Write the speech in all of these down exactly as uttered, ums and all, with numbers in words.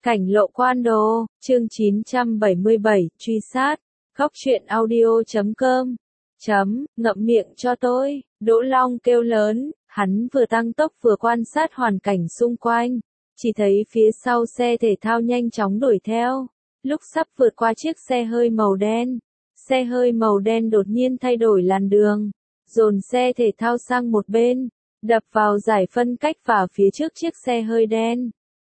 Cảnh lộ quan đồ, chương chín trăm bảy mươi bảy, truy sát, góc truyện audio chấm com, chấm, ngậm miệng cho tôi, Đỗ Long kêu lớn, hắn vừa tăng tốc vừa quan sát hoàn cảnh xung quanh, chỉ thấy phía sau xe thể thao nhanh chóng đuổi theo, lúc sắp vượt qua chiếc xe hơi màu đen, xe hơi màu đen đột nhiên thay đổi làn đường, dồn xe thể thao sang một bên, đập vào giải phân cách và phía trước chiếc xe hơi đen.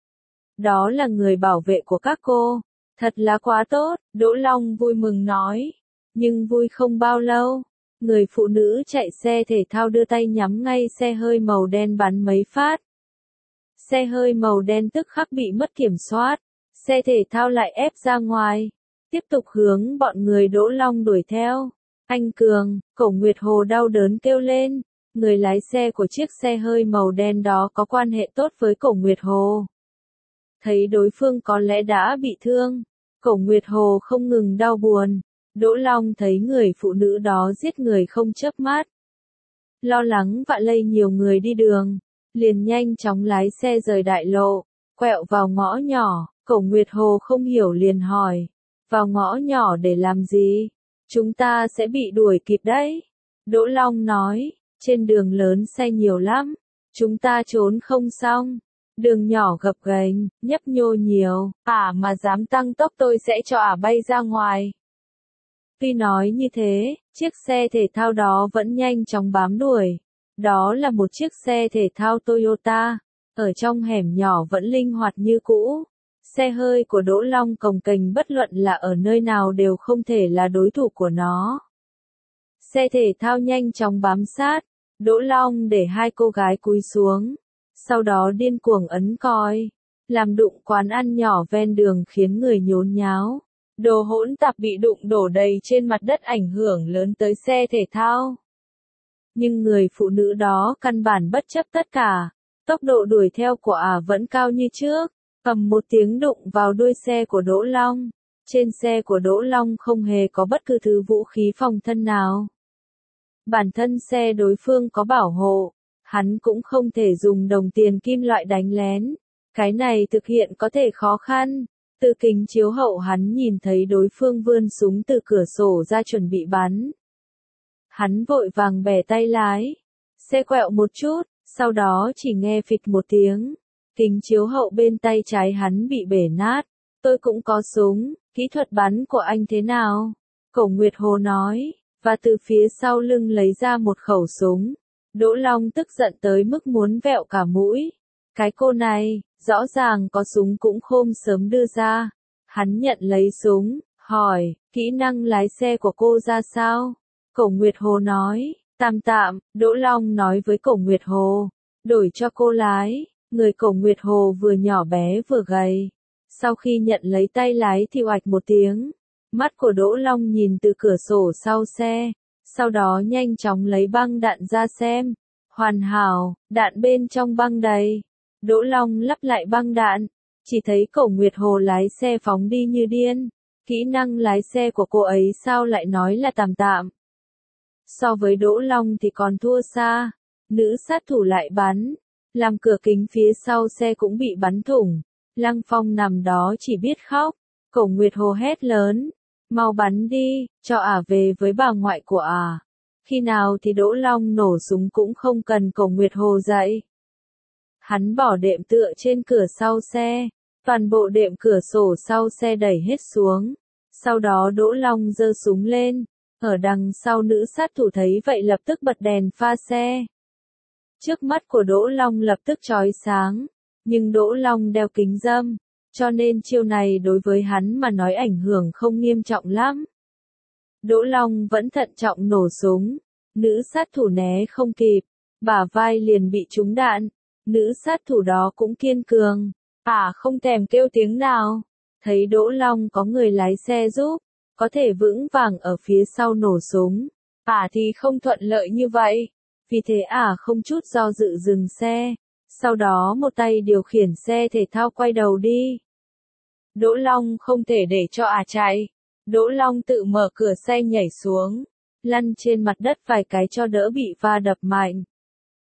Đó là người bảo vệ của các cô. Thật là quá tốt, Đỗ Long vui mừng nói. Nhưng vui không bao lâu. Người phụ nữ chạy xe thể thao đưa tay nhắm ngay xe hơi màu đen bắn mấy phát. Xe hơi màu đen tức khắc bị mất kiểm soát. Xe thể thao lại ép ra ngoài. Tiếp tục hướng bọn người Đỗ Long đuổi theo. Anh Cường, Cổ Nguyệt Hồ đau đớn kêu lên. Người lái xe của chiếc xe hơi màu đen đó có quan hệ tốt với Cổ Nguyệt Hồ. Thấy đối phương có lẽ đã bị thương, Cổ Nguyệt Hồ không ngừng đau buồn. Đỗ Long thấy người phụ nữ đó giết người không chớp mắt. Lo lắng vạ lây nhiều người đi đường, liền nhanh chóng lái xe rời đại lộ, quẹo vào ngõ nhỏ. Cổ Nguyệt Hồ không hiểu liền hỏi, vào ngõ nhỏ để làm gì? Chúng ta sẽ bị đuổi kịp đấy. Đỗ Long nói, trên đường lớn xe nhiều lắm, chúng ta trốn không xong. Đường nhỏ gập ghềnh, nhấp nhô nhiều, ả mà dám tăng tốc tôi sẽ cho ả bay ra ngoài. Tuy nói như thế, chiếc xe thể thao đó vẫn nhanh chóng bám đuổi. Đó là một chiếc xe thể thao Toyota, ở trong hẻm nhỏ vẫn linh hoạt như cũ. Xe hơi của Đỗ Long cồng kềnh bất luận là ở nơi nào đều không thể là đối thủ của nó. Xe thể thao nhanh chóng bám sát, Đỗ Long để hai cô gái cúi xuống. Sau đó điên cuồng ấn còi, làm đụng quán ăn nhỏ ven đường khiến người nhốn nháo. Đồ hỗn tạp bị đụng đổ đầy trên mặt đất ảnh hưởng lớn tới xe thể thao. Nhưng người phụ nữ đó căn bản bất chấp tất cả, tốc độ đuổi theo của ả vẫn cao như trước, ầm một tiếng đụng vào đuôi xe của Đỗ Long. Trên xe của Đỗ Long không hề có bất cứ thứ vũ khí phòng thân nào. Bản thân xe đối phương có bảo hộ. Hắn cũng không thể dùng đồng tiền kim loại đánh lén. Cái này thực hiện có thể khó khăn. Từ kính chiếu hậu hắn nhìn thấy đối phương vươn súng từ cửa sổ ra chuẩn bị bắn. Hắn vội vàng bẻ tay lái. Xe quẹo một chút, sau đó chỉ nghe phịch một tiếng. Kính chiếu hậu bên tay trái hắn bị bể nát. Tôi cũng có súng, kỹ thuật bắn của anh thế nào? Cổ Nguyệt Hồ nói, và từ phía sau lưng lấy ra một khẩu súng. Đỗ Long tức giận tới mức muốn vẹo cả mũi. Cái cô này, rõ ràng có súng cũng khôm sớm đưa ra. Hắn nhận lấy súng, hỏi, kỹ năng lái xe của cô ra sao? Cổ Nguyệt Hồ nói, tạm tạm. Đỗ Long nói với Cổ Nguyệt Hồ, đổi cho cô lái. Người Cổ Nguyệt Hồ vừa nhỏ bé vừa gầy. Sau khi nhận lấy tay lái thì oạch một tiếng. Mắt của Đỗ Long nhìn từ cửa sổ sau xe. Sau đó nhanh chóng lấy băng đạn ra xem. Hoàn hảo, đạn bên trong băng đầy. Đỗ Long lắp lại băng đạn. Chỉ thấy Cổ Nguyệt Hồ lái xe phóng đi như điên. Kỹ năng lái xe của cô ấy sao lại nói là tạm tạm. So với Đỗ Long thì còn thua xa. Nữ sát thủ lại bắn. Làm cửa kính phía sau xe cũng bị bắn thủng. Lăng Phong nằm đó chỉ biết khóc. Cổ Nguyệt Hồ hét lớn. Mau bắn đi, cho ả về với bà ngoại của ả. Khi nào thì Đỗ Long nổ súng cũng không cần Cổ Nguyệt Hồ dậy. Hắn bỏ đệm tựa trên cửa sau xe, toàn bộ đệm cửa sổ sau xe đẩy hết xuống. Sau đó Đỗ Long giơ súng lên, ở đằng sau nữ sát thủ thấy vậy lập tức bật đèn pha xe. Trước mắt của Đỗ Long lập tức chói sáng, nhưng Đỗ Long đeo kính râm. Cho nên chiêu này đối với hắn mà nói ảnh hưởng không nghiêm trọng lắm. Đỗ Long vẫn thận trọng nổ súng. Nữ sát thủ né không kịp. Bả vai liền bị trúng đạn. Nữ sát thủ đó cũng kiên cường. Ả không thèm kêu tiếng nào. Thấy Đỗ Long có người lái xe giúp. Có thể vững vàng ở phía sau nổ súng. Ả thì không thuận lợi như vậy. Vì thế Ả không chút do dự dừng xe. Sau đó một tay điều khiển xe thể thao quay đầu đi. Đỗ Long không thể để cho ả chạy. Đỗ Long tự mở cửa xe nhảy xuống, lăn trên mặt đất vài cái cho đỡ bị va đập mạnh.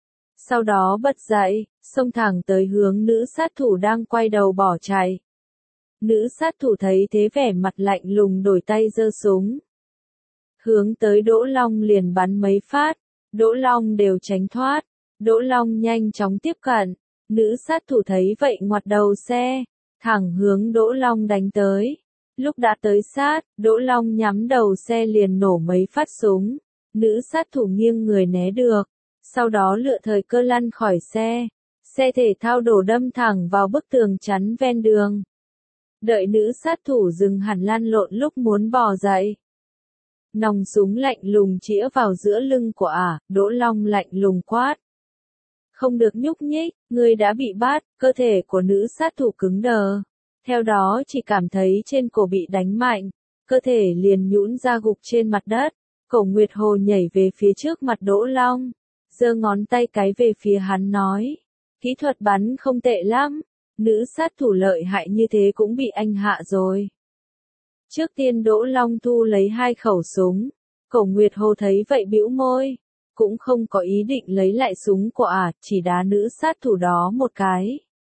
Sau đó bật dậy, xông thẳng tới hướng nữ sát thủ đang quay đầu bỏ chạy. Nữ sát thủ thấy thế vẻ mặt lạnh lùng đổi tay giơ súng. Hướng tới Đỗ Long liền bắn mấy phát, Đỗ Long đều tránh thoát, Đỗ Long nhanh chóng tiếp cận, nữ sát thủ thấy vậy ngoặt đầu xe, thẳng hướng Đỗ Long đánh tới. Lúc đã tới sát, Đỗ Long nhắm đầu xe liền nổ mấy phát súng, nữ sát thủ nghiêng người né được, sau đó lựa thời cơ lăn khỏi xe, xe thể thao đổ đâm thẳng vào bức tường chắn ven đường. Đợi nữ sát thủ dừng hẳn lăn lộn lúc muốn bò dậy. Nòng súng lạnh lùng chĩa vào giữa lưng của ả, Đỗ Long lạnh lùng quát. Không được nhúc nhích, người đã bị bắt, cơ thể của nữ sát thủ cứng đờ. Theo đó chỉ cảm thấy trên cổ bị đánh mạnh, cơ thể liền nhũn ra gục trên mặt đất. Cổ Nguyệt Hồ nhảy về phía trước mặt Đỗ Long, giơ ngón tay cái về phía hắn nói. Kỹ thuật bắn không tệ lắm, nữ sát thủ lợi hại như thế cũng bị anh hạ rồi. Trước tiên Đỗ Long thu lấy hai khẩu súng, Cổ Nguyệt Hồ thấy vậy bĩu môi, cũng không có ý định lấy lại súng của ả, chỉ đá nữ sát thủ đó một cái.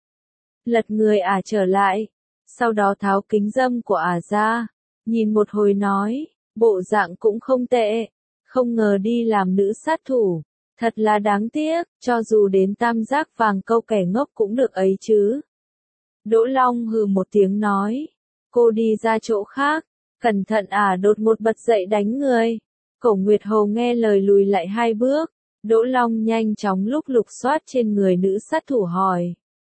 Lật người ả trở lại, sau đó tháo kính râm của ả ra, nhìn một hồi nói, bộ dạng cũng không tệ, không ngờ đi làm nữ sát thủ, thật là đáng tiếc, cho dù đến tam giác vàng câu kẻ ngốc cũng được ấy chứ. Đỗ Long hừ một tiếng nói, cô đi ra chỗ khác, cẩn thận ả đột ngột bật dậy đánh người. Cổ Nguyệt Hồ nghe lời lùi lại hai bước, Đỗ Long nhanh chóng lúc lục soát trên người nữ sát thủ hỏi.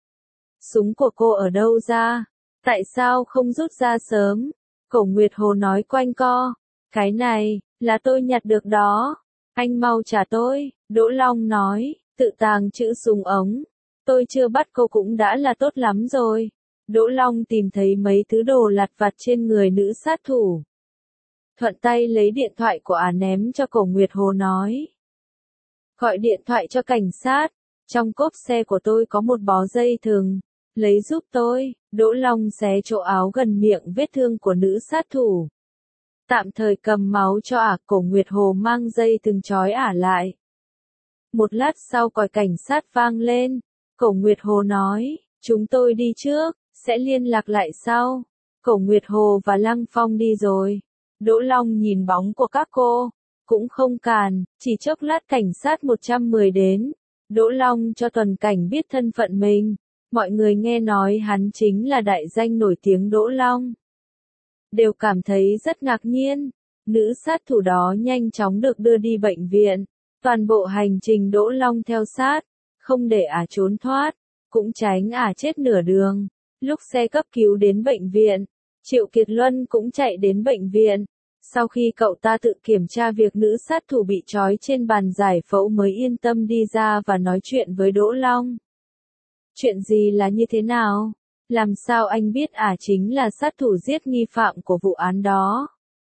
Súng của cô ở đâu ra? Tại sao không rút ra sớm? Cổ Nguyệt Hồ nói quanh co, cái này, là tôi nhặt được đó, anh mau trả tôi. Đỗ Long nói, tự tàng chữ súng ống, tôi chưa bắt cô cũng đã là tốt lắm rồi. Đỗ Long tìm thấy mấy thứ đồ lặt vặt trên người nữ sát thủ. Thuận tay lấy điện thoại của ả ném cho Cổ Nguyệt Hồ nói. Gọi điện thoại cho cảnh sát, trong cốp xe của tôi có một bó dây thừng, lấy giúp tôi. Đỗ Long xé chỗ áo gần miệng vết thương của nữ sát thủ. Tạm thời cầm máu cho ả, Cổ Nguyệt Hồ mang dây thừng trói ả lại. Một lát sau còi cảnh sát vang lên, Cổ Nguyệt Hồ nói, chúng tôi đi trước, sẽ liên lạc lại sau. Cổ Nguyệt Hồ và Lăng Phong đi rồi. Đỗ Long nhìn bóng của các cô, cũng không càn, chỉ chốc lát cảnh sát một trăm mười đến. Đỗ Long cho Tuần Cảnh biết thân phận mình, mọi người nghe nói hắn chính là đại danh nổi tiếng Đỗ Long. Đều cảm thấy rất ngạc nhiên, nữ sát thủ đó nhanh chóng được đưa đi bệnh viện, toàn bộ hành trình Đỗ Long theo sát, không để ả trốn thoát, cũng tránh ả chết nửa đường. Lúc xe cấp cứu đến bệnh viện, Triệu Kiệt Luân cũng chạy đến bệnh viện. Sau khi cậu ta tự kiểm tra việc nữ sát thủ bị trói trên bàn giải phẫu mới yên tâm đi ra và nói chuyện với Đỗ Long. Chuyện gì là như thế nào? Làm sao anh biết ả chính là sát thủ giết nghi phạm của vụ án đó?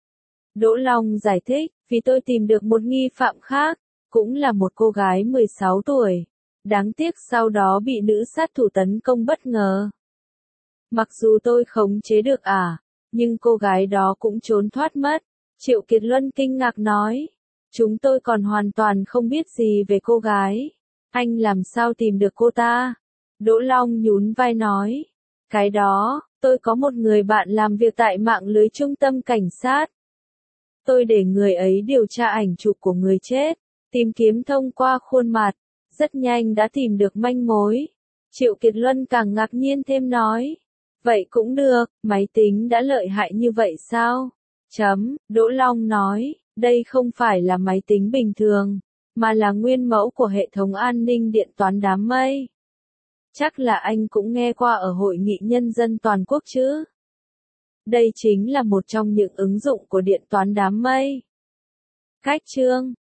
Đỗ Long giải thích, vì tôi tìm được một nghi phạm khác, cũng là một cô gái mười sáu tuổi. Đáng tiếc sau đó bị nữ sát thủ tấn công bất ngờ. Mặc dù tôi khống chế được ả, nhưng cô gái đó cũng trốn thoát mất. Triệu Kiệt Luân kinh ngạc nói, chúng tôi còn hoàn toàn không biết gì về cô gái. Anh làm sao tìm được cô ta? Đỗ Long nhún vai nói, cái đó, tôi có một người bạn làm việc tại mạng lưới trung tâm cảnh sát. Tôi để người ấy điều tra ảnh chụp của người chết, tìm kiếm thông qua khuôn mặt, rất nhanh đã tìm được manh mối. Triệu Kiệt Luân càng ngạc nhiên thêm nói, vậy cũng được, máy tính đã lợi hại như vậy sao? Chấm, Đỗ Long nói, đây không phải là máy tính bình thường, mà là nguyên mẫu của hệ thống an ninh điện toán đám mây. Chắc là anh cũng nghe qua ở Hội nghị Nhân dân toàn quốc chứ? Đây chính là một trong những ứng dụng của điện toán đám mây. Cách chương